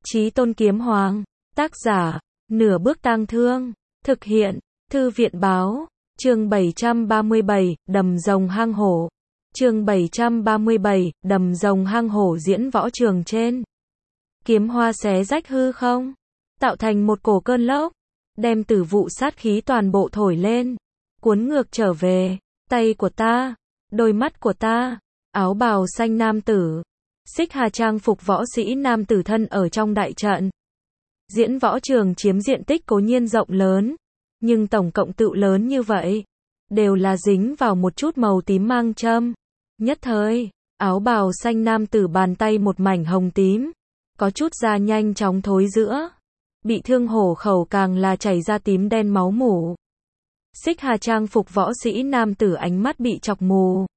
Chí Tôn Kiếm Hoàng. Tác giả, Nửa Bước Tang Thương. Thực hiện, Thư viện Báo. Chương 737, Đầm Rồng Hang Hổ. Chương 737, Đầm Rồng Hang Hổ. Diễn võ trường trên. Kiếm hoa xé rách hư không, tạo thành một cổ cơn lốc, đem tử vụ sát khí toàn bộ thổi lên, cuốn ngược trở về. Tay của ta, đôi mắt của ta. Áo bào xanh nam tử, Xích Hà trang phục võ sĩ nam tử thân ở trong đại trận. Diễn võ trường chiếm diện tích cố nhiên rộng lớn, nhưng tổng cộng tựu lớn như vậy, đều là dính vào một chút màu tím mang châm. Nhất thời, áo bào xanh nam tử bàn tay một mảnh hồng tím, có chút da nhanh chóng thối rữa, bị thương hổ khẩu càng là chảy ra tím đen máu mủ. Xích Hà trang phục võ sĩ nam tử ánh mắt bị chọc mù.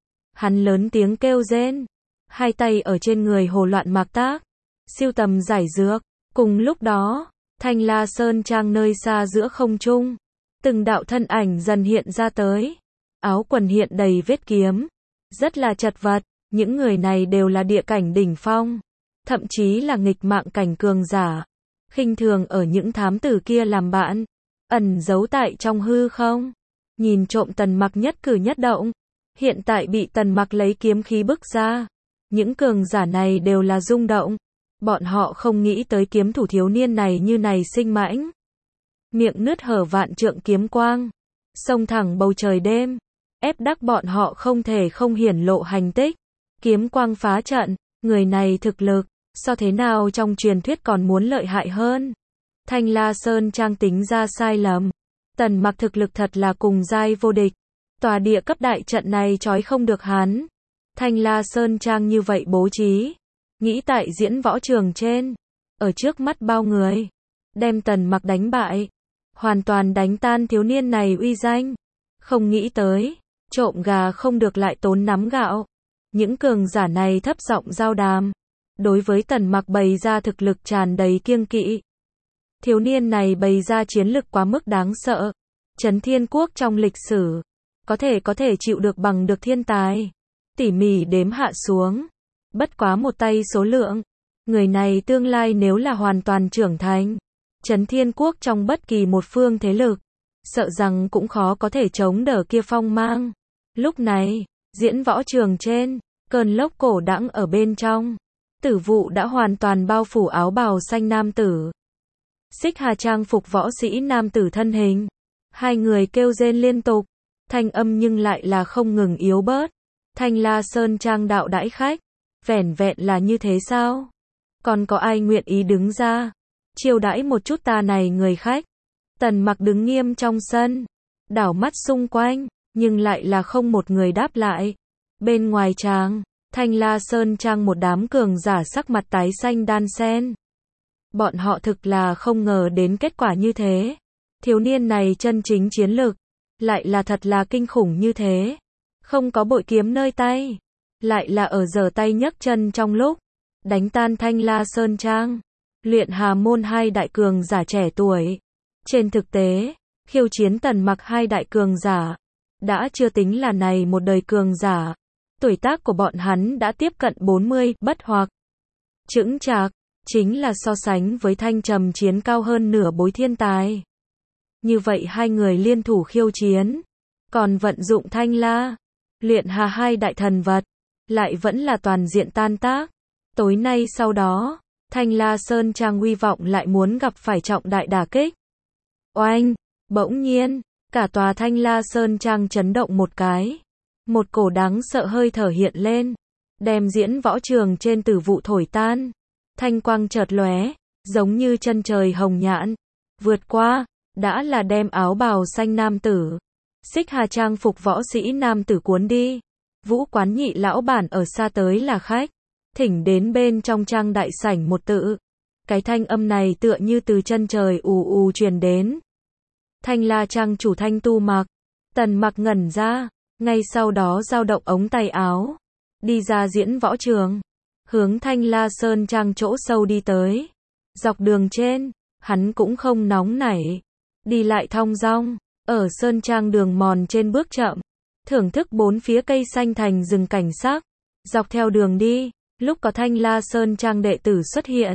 Hắn lớn tiếng kêu rên, hai tay ở trên người hồ loạn mạc tác, siêu tầm giải dược. Cùng lúc đó, Thanh La Sơn trang nơi xa giữa không trung, từng đạo thân ảnh dần hiện ra tới. Áo quần hiện đầy vết kiếm, rất là chật vật. Những người này đều là địa cảnh đỉnh phong, thậm chí là nghịch mạng cảnh cường giả. Khinh thường ở những thám tử kia làm bạn, ẩn giấu tại trong hư không, nhìn trộm Tần Mặc nhất cử nhất động. Hiện tại bị Tần Mặc lấy kiếm khí bức ra, những cường giả này đều là rung động. Bọn họ không nghĩ tới kiếm thủ thiếu niên này như này sinh mãnh. Miệng nứt hở vạn trượng kiếm quang, xông thẳng bầu trời đêm, ép đắc bọn họ không thể không hiển lộ hành tích. Kiếm quang phá trận, người này thực lực, so thế nào trong truyền thuyết còn muốn lợi hại hơn. Thanh La Sơn trang tính ra sai lầm. Tần Mặc thực lực thật là cùng giai vô địch. Tòa địa cấp đại trận này trói không được hắn. Thanh La Sơn trang như vậy bố trí, nghĩ tại diễn võ trường trên, ở trước mắt bao người, đem Tần Mặc đánh bại, hoàn toàn đánh tan thiếu niên này uy danh. Không nghĩ tới, trộm gà không được lại tốn nắm gạo. Những cường giả này thấp giọng giao đàm, đối với Tần Mặc bày ra thực lực tràn đầy kiêng kỵ. Thiếu niên này bày ra chiến lực quá mức đáng sợ. Chấn Thiên Quốc trong lịch sử, có thể chịu được bằng được thiên tài. Tỉ mỉ đếm hạ xuống, bất quá một tay số lượng. Người này tương lai nếu là hoàn toàn trưởng thành, Chấn Thiên Quốc trong bất kỳ một phương thế lực, sợ rằng cũng khó có thể chống đỡ kia phong mang. Lúc này, diễn võ trường trên, cơn lốc cổ đãng ở bên trong, tử vụ đã hoàn toàn bao phủ áo bào xanh nam tử. Xích Hà trang phục võ sĩ nam tử thân hình, hai người kêu rên liên tục, thanh âm nhưng lại là không ngừng yếu bớt. Thanh La Sơn trang đạo đãi khách, vẻn vẹn là như thế sao? Còn có ai nguyện ý đứng ra chiêu đãi một chút ta này người khách? Tần Mặc đứng nghiêm trong sân, đảo mắt xung quanh, nhưng lại là không một người đáp lại. Bên ngoài tràng, Thanh La Sơn trang một đám cường giả sắc mặt tái xanh đan sen. Bọn họ thực là không ngờ đến kết quả như thế. Thiếu niên này chân chính chiến lực, lại là thật là kinh khủng như thế. Không có bội kiếm nơi tay, lại là ở giở tay nhấc chân trong lúc đánh tan Thanh La Sơn trang, Luyện Hà môn hai đại cường giả trẻ tuổi. Trên thực tế, khiêu chiến Tần Mặc hai đại cường giả, đã chưa tính là này một đời cường giả. Tuổi tác của bọn hắn đã tiếp cận 40, bất hoặc chững chạc, chính là so sánh với Thanh Trầm chiến cao hơn nửa bối thiên tài. Như vậy hai người liên thủ khiêu chiến, còn vận dụng Thanh La, Luyện Hà hai đại thần vật, lại vẫn là toàn diện tan tác. Tối nay sau đó, Thanh La Sơn trang uy vọng lại muốn gặp phải trọng đại đả kích. Oanh, bỗng nhiên, cả tòa Thanh La Sơn trang chấn động một cái. Một cổ đáng sợ hơi thở hiện lên, đem diễn võ trường trên tử vụ thổi tan. Thanh quang chợt lóe, giống như chân trời hồng nhạn, vượt qua, đã là đem áo bào xanh nam tử, Xích Hà trang phục võ sĩ nam tử cuốn đi. Vũ Quán nhị lão bản ở xa tới là khách, thỉnh đến bên trong trang đại sảnh một tự. Cái thanh âm này tựa như từ chân trời ù ù truyền đến. Thanh La trang chủ Thanh Tu Mặc. Tần Mặc ngẩn ra, ngay sau đó dao động ống tay áo, đi ra diễn võ trường, hướng Thanh La Sơn trang chỗ sâu đi tới. Dọc đường trên, hắn cũng không nóng nảy, đi lại thong dong, ở sơn trang đường mòn trên bước chậm, thưởng thức bốn phía cây xanh thành rừng cảnh sắc. Dọc theo đường đi, lúc có Thanh La Sơn trang đệ tử xuất hiện,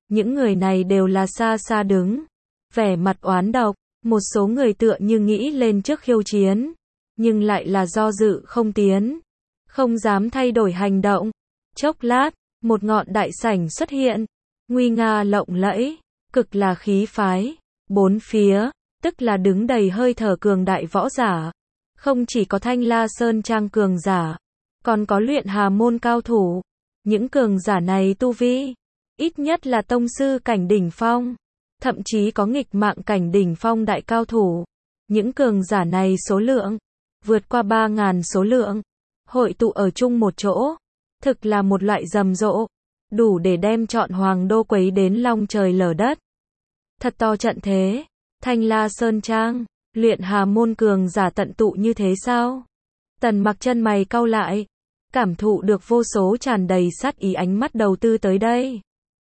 Những người này đều là xa xa đứng, vẻ mặt oán độc, một số người tựa như nghĩ lên trước khiêu chiến, nhưng lại là do dự không tiến, không dám thay đổi hành động. Chốc lát, một ngọn đại sảnh xuất hiện, nguy nga lộng lẫy, cực là khí phái, bốn phía, tức là đứng đầy hơi thở cường đại võ giả. Không chỉ có Thanh La Sơn Trang cường giả, còn có luyện hà môn cao thủ. Những cường giả này tu vi, ít nhất là tông sư cảnh đỉnh phong, thậm chí có nghịch mạng cảnh đỉnh phong đại cao thủ. Những cường giả này số lượng, vượt qua 3.000 số lượng, hội tụ ở chung một chỗ, thực là một loại rầm rộ, đủ để đem trọn hoàng đô quấy đến long trời lở đất. Thật to trận thế, Thanh La Sơn Trang, luyện hà môn cường giả tận tụ như thế sao? Tần Mặc chân mày cau lại, cảm thụ được vô số tràn đầy sát ý ánh mắt đầu tư tới đây.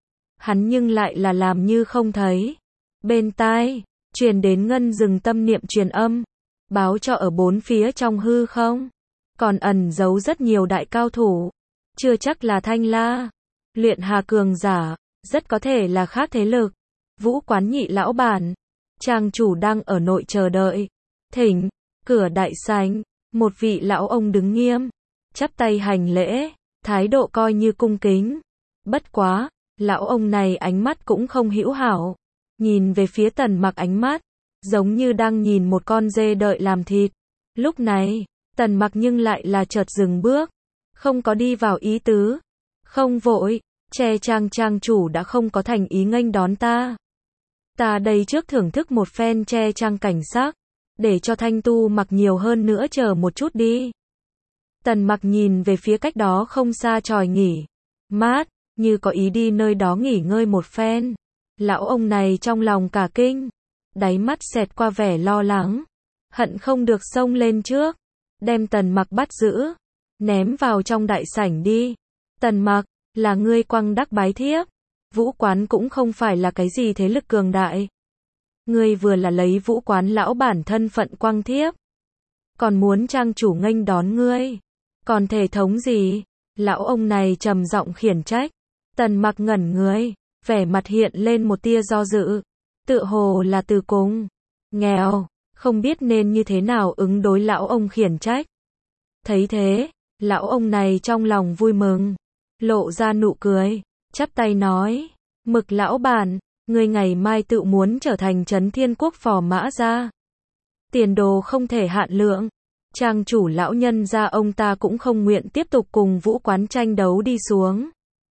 Hắn nhưng lại là làm như không thấy. Bên tai, truyền đến ngân dừng tâm niệm truyền âm, báo cho ở bốn phía trong hư không, còn ẩn giấu rất nhiều đại cao thủ. Chưa chắc là Thanh La, luyện hà cường giả, rất có thể là khác thế lực. Vũ Quán nhị lão bản, trang chủ đang ở nội chờ đợi. Thỉnh, cửa đại sảnh, một vị lão ông đứng nghiêm, chắp tay hành lễ, thái độ coi như cung kính. Bất quá, lão ông này ánh mắt cũng không hữu hảo, nhìn về phía Tần Mặc ánh mắt, giống như đang nhìn một con dê đợi làm thịt. Lúc này, Tần Mặc nhưng lại là chợt dừng bước, không có đi vào ý tứ, không vội, che trang trang chủ đã không có thành ý nghênh đón ta. Ta đây trước thưởng thức một phen che trang cảnh sắc, để cho Thanh Tu Mặc nhiều hơn nữa chờ một chút đi. Tần Mặc nhìn về phía cách đó không xa chòi nghỉ mát, như có ý đi nơi đó nghỉ ngơi một phen. Lão ông này trong lòng cả kinh, đáy mắt xẹt qua vẻ lo lắng, hận không được xông lên trước, đem Tần Mặc bắt giữ, ném vào trong đại sảnh đi. Tần Mặc, là ngươi quăng đắc bái thiếp, Vũ Quán cũng không phải là cái gì thế lực cường đại. Ngươi vừa là lấy Vũ Quán lão bản thân phận quăng thiếp, còn muốn trang chủ nghênh đón ngươi, còn thể thống gì? Lão ông này trầm giọng khiển trách. Tần Mặc ngẩn người, vẻ mặt hiện lên một tia do dự, tựa hồ là từ cùng nghèo, không biết nên như thế nào ứng đối lão ông khiển trách. Thấy thế, lão ông này trong lòng vui mừng, lộ ra nụ cười, chắp tay nói, Mực lão bản, ngươi ngày mai tự muốn trở thành Trấn Thiên Quốc phò mã gia, tiền đồ không thể hạn lượng. Trang chủ lão nhân gia ông ta cũng không nguyện tiếp tục cùng Vũ Quán tranh đấu đi xuống.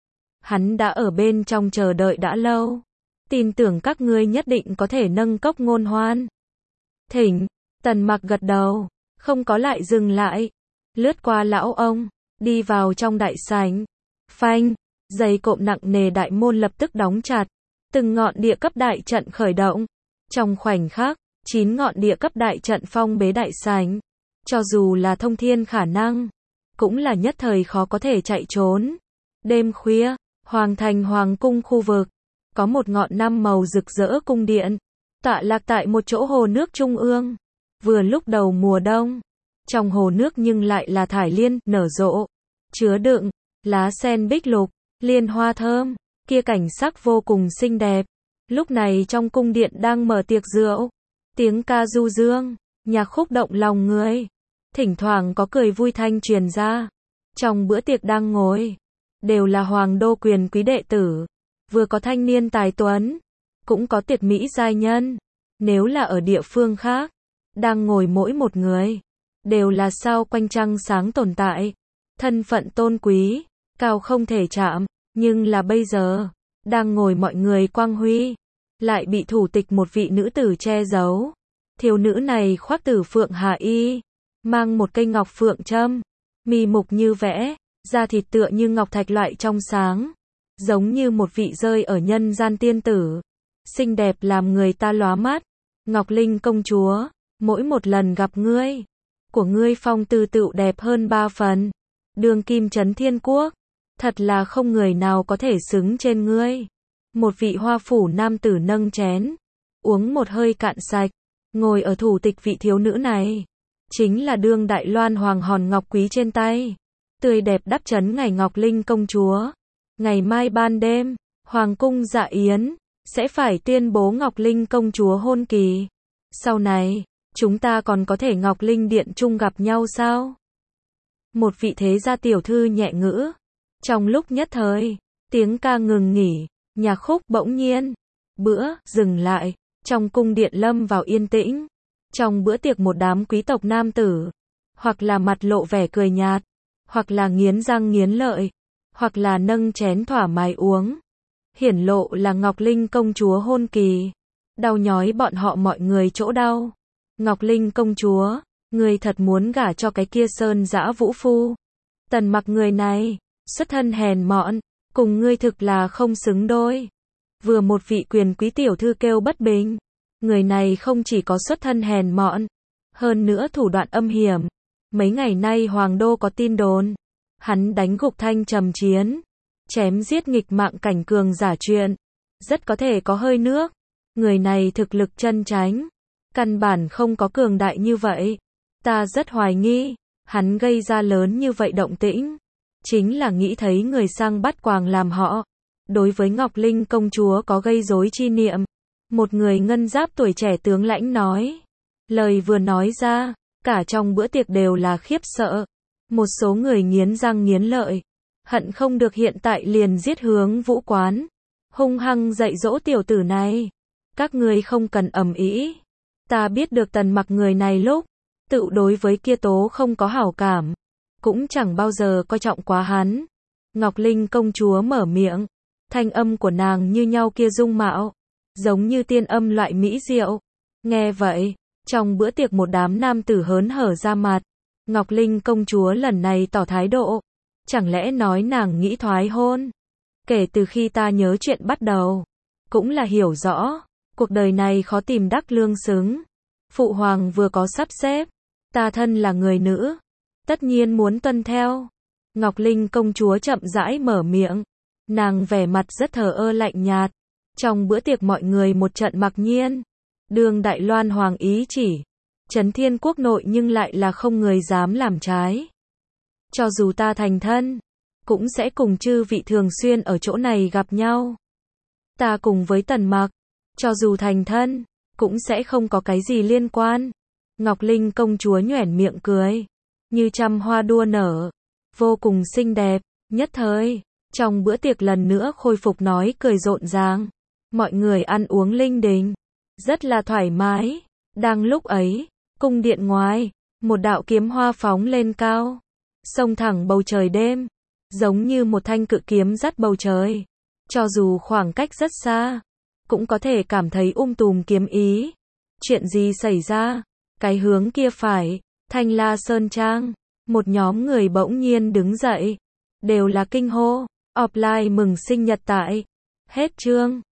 Hắn đã ở bên trong chờ đợi đã lâu, tin tưởng các ngươi nhất định có thể nâng cốc ngôn hoan. Thỉnh, Tần Mặc gật đầu, không có lại dừng lại, lướt qua lão ông, đi vào trong đại sảnh. Phanh, giày cộm nặng nề đại môn lập tức đóng chặt, từng ngọn địa cấp đại trận khởi động. Trong khoảnh khắc, 9 ngọn địa cấp đại trận phong bế đại sảnh. Cho dù là thông thiên khả năng, cũng là nhất thời khó có thể chạy trốn. Đêm khuya, Hoàng thành Hoàng cung khu vực, có một ngọn năm màu rực rỡ cung điện, tọa lạc tại một chỗ hồ nước trung ương. Vừa lúc đầu mùa đông, trong hồ nước nhưng lại là thải liên nở rộ, chứa đựng lá sen bích lục, liên hoa thơm, kia cảnh sắc vô cùng xinh đẹp. Lúc này trong cung điện đang mở tiệc rượu, tiếng ca du dương, nhạc khúc động lòng người, thỉnh thoảng có cười vui thanh truyền ra. Trong bữa tiệc đang ngồi, đều là hoàng đô quyền quý đệ tử, vừa có thanh niên tài tuấn, cũng có tuyệt mỹ giai nhân. Nếu là ở địa phương khác, đang ngồi mỗi một người, đều là sao quanh trăng sáng tồn tại, thân phận tôn quý, cao không thể chạm. Nhưng là bây giờ, đang ngồi mọi người quang huy, lại bị thủ tịch một vị nữ tử che giấu. Thiếu nữ này khoác tử phượng hà y, mang một cây ngọc phượng châm, mi mục như vẽ, da thịt tựa như ngọc thạch loại trong sáng, giống như một vị rơi ở nhân gian tiên tử, xinh đẹp làm người ta lóa mắt. Ngọc Linh công chúa, mỗi một lần gặp ngươi, của ngươi phong tư tựu đẹp hơn 3 phần. Đương kim Trấn Thiên Quốc, thật là không người nào có thể xứng trên ngươi. Một vị hoa phủ nam tử nâng chén, uống một hơi cạn sạch, ngồi ở thủ tịch vị thiếu nữ này, chính là đương đại loan hoàng hòn ngọc quý trên tay, tươi đẹp đắp chấn ngày Ngọc Linh công chúa. Ngày mai ban đêm, Hoàng cung dạ yến, sẽ phải tuyên bố Ngọc Linh công chúa hôn kỳ. Sau này, chúng ta còn có thể Ngọc Linh điện chung gặp nhau sao? Một vị thế gia tiểu thư nhẹ ngữ. Trong lúc nhất thời, tiếng ca ngừng nghỉ, nhạc khúc bỗng nhiên, dừng lại, trong cung điện lâm vào yên tĩnh. Trong bữa tiệc một đám quý tộc nam tử, hoặc là mặt lộ vẻ cười nhạt, hoặc là nghiến răng nghiến lợi, hoặc là nâng chén thỏa mái uống. Hiển lộ là Ngọc Linh công chúa hôn kỳ. Đau nhói bọn họ mọi người chỗ đau. Ngọc Linh công chúa, ngươi thật muốn gả cho cái kia sơn dã vũ phu. Tần Mặc người này, xuất thân hèn mọn, cùng ngươi thực là không xứng đôi. Vừa một vị quyền quý tiểu thư kêu bất bình. Người này không chỉ có xuất thân hèn mọn, hơn nữa thủ đoạn âm hiểm. Mấy ngày nay Hoàng đô có tin đồn, hắn đánh gục Thanh Trầm Chiến, chém giết nghịch mạng cảnh cường giả chuyện, rất có thể có hơi nước. Người này thực lực chân chánh, căn bản không có cường đại như vậy. Ta rất hoài nghi, hắn gây ra lớn như vậy động tĩnh, chính là nghĩ thấy người sang bắt quàng làm họ. Đối với Ngọc Linh công chúa có gây rối chi niệm. Một người ngân giáp tuổi trẻ tướng lãnh nói. Lời vừa nói ra, cả trong bữa tiệc đều là khiếp sợ. Một số người nghiến răng nghiến lợi, hận không được hiện tại liền giết Hướng Vũ quán, hung hăng dạy dỗ tiểu tử này. Các ngươi không cần ầm ĩ. Ta biết được Tần Mặc người này lúc tự đối với kia tố không có hảo cảm, cũng chẳng bao giờ coi trọng quá hắn. Ngọc Linh công chúa mở miệng, thanh âm của nàng như nhau kia dung mạo, giống như tiên âm loại mỹ diệu. Nghe vậy, trong bữa tiệc một đám nam tử hớn hở ra mặt. Ngọc Linh công chúa lần này tỏ thái độ, chẳng lẽ nói nàng nghĩ thoái hôn? Kể từ khi ta nhớ chuyện bắt đầu, cũng là hiểu rõ, cuộc đời này khó tìm đắc lương xứng. Phụ hoàng vừa có sắp xếp, ta thân là người nữ, tất nhiên muốn tuân theo. Ngọc Linh công chúa chậm rãi mở miệng, nàng vẻ mặt rất thờ ơ lạnh nhạt. Trong bữa tiệc mọi người một trận mặc nhiên. Đương Đại Loan hoàng ý chỉ, Trấn Thiên quốc nội nhưng lại là không người dám làm trái. Cho dù ta thành thân, cũng sẽ cùng chư vị thường xuyên ở chỗ này gặp nhau. Ta cùng với Tần Mặc, cho dù thành thân, cũng sẽ không có cái gì liên quan. Ngọc Linh công chúa nhoẻn miệng cười, như trăm hoa đua nở, vô cùng xinh đẹp. Nhất thời, trong bữa tiệc lần nữa khôi phục nói cười rộn ràng. Mọi người ăn uống linh đình, rất là thoải mái. Đang lúc ấy, cung điện ngoài, một đạo kiếm hoa phóng lên cao, xông thẳng bầu trời đêm, giống như một thanh cự kiếm dắt bầu trời. Cho dù khoảng cách rất xa, cũng có thể cảm thấy tùm kiếm ý. Chuyện gì xảy ra? Cái hướng kia phải, Thanh La Sơn Trang. Một nhóm người bỗng nhiên đứng dậy, đều là kinh hô. Offline mừng sinh nhật tại. Hết chương.